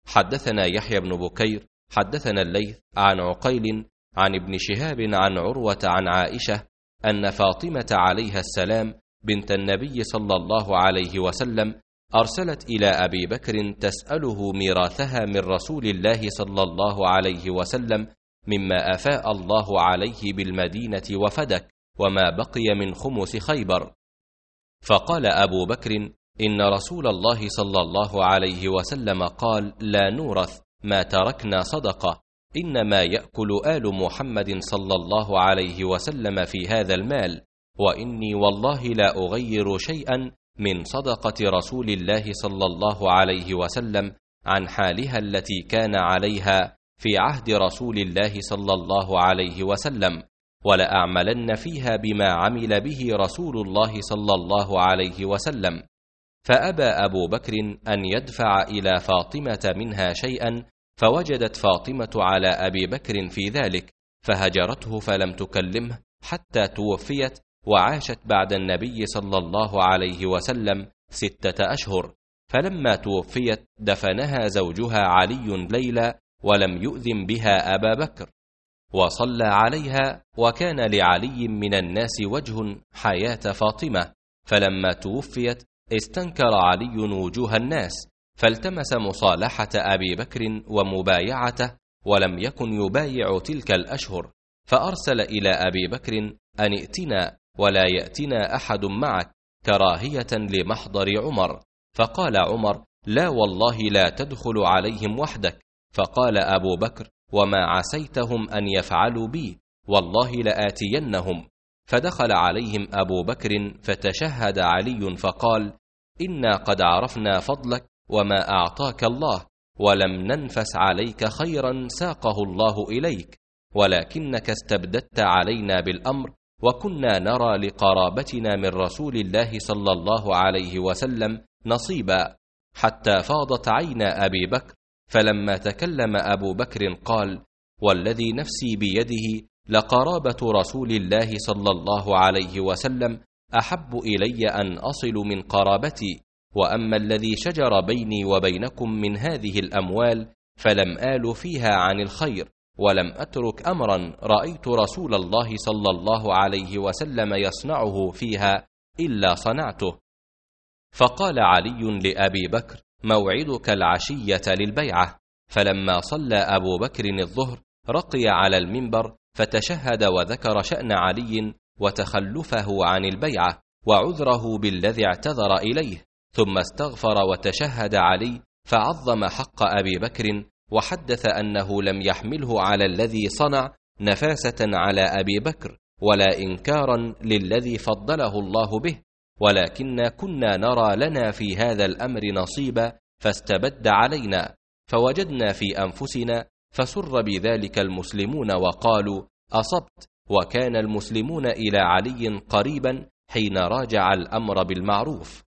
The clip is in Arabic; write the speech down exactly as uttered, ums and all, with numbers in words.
حدثنا يحيى بن بكير حدثنا الليث عن عقيل عن ابن شهاب عن عروة عن عائشة أن فاطمة عليها السلام بنت النبي صلى الله عليه وسلم أرسلت إلى أبي بكر تسأله ميراثها من رسول الله صلى الله عليه وسلم مما أفاء الله عليه بالمدينة وفدك وما بقي من خمس خيبر. فقال أبو بكر: إن رسول الله صلى الله عليه وسلم قال: لا نورث ما تركنا صدقة، إنما يأكل آل محمد صلى الله عليه وسلم في هذا المال، وإني والله لا أغير شيئا من صدقة رسول الله صلى الله عليه وسلم عن حالها التي كان عليها في عهد رسول الله صلى الله عليه وسلم، ولأعملن فيها بما عمل به رسول الله صلى الله عليه وسلم. فأبى أبو بكر أن يدفع إلى فاطمة منها شيئا، فوجدت فاطمة على أبي بكر في ذلك، فهجرته فلم تكلمه حتى توفيت، وعاشت بعد النبي صلى الله عليه وسلم ستة أشهر. فلما توفيت دفنها زوجها علي ليلى، ولم يؤذن بها أبا بكر، وصلى عليها، وكان لعلي من الناس وجه حياة فاطمة، فلما توفيت استنكر علي وجوه الناس، فالتمس مصالحة أبي بكر ومبايعته، ولم يكن يبايع تلك الأشهر، فأرسل إلى أبي بكر أن ائتنا ولا يأتنا أحد معك، كراهية لمحضر عمر. فقال عمر: لا والله لا تدخل عليهم وحدك. فقال أبو بكر: وما عسيتهم أن يفعلوا بي، والله لآتينهم. فدخل عليهم أبو بكر فتشهد علي فقال: إنا قد عرفنا فضلك وما أعطاك الله، ولم ننفس عليك خيرا ساقه الله إليك، ولكنك استبددت علينا بالأمر، وكنا نرى لقرابتنا من رسول الله صلى الله عليه وسلم نصيبا، حتى فاضت عين أبي بكر. فلما تكلم أبو بكر قال: والذي نفسي بيده لقرابة رسول الله صلى الله عليه وسلم أحب إلي أن أصل من قرابتي، وأما الذي شجر بيني وبينكم من هذه الأموال فلم آل فيها عن الخير، ولم أترك أمرا رأيت رسول الله صلى الله عليه وسلم يصنعه فيها إلا صنعته. فقال علي لأبي بكر: موعدك العشية للبيعة. فلما صلى أبو بكر الظهر رقي على المنبر فتشهد وذكر شأن علي وتخلفه عن البيعة وعذره بالذي اعتذر إليه، ثم استغفر وتشهد علي، فعظم حق أبي بكر، وحدث أنه لم يحمله على الذي صنع نفاسة على أبي بكر ولا إنكارا للذي فضله الله به، ولكن كنا نرى لنا في هذا الأمر نصيبا فاستبد علينا، فوجدنا في أنفسنا، فسر بذلك المسلمون وقالوا: أصبت. وكان المسلمون إلى علي قريبا حين راجع الأمر بالمعروف.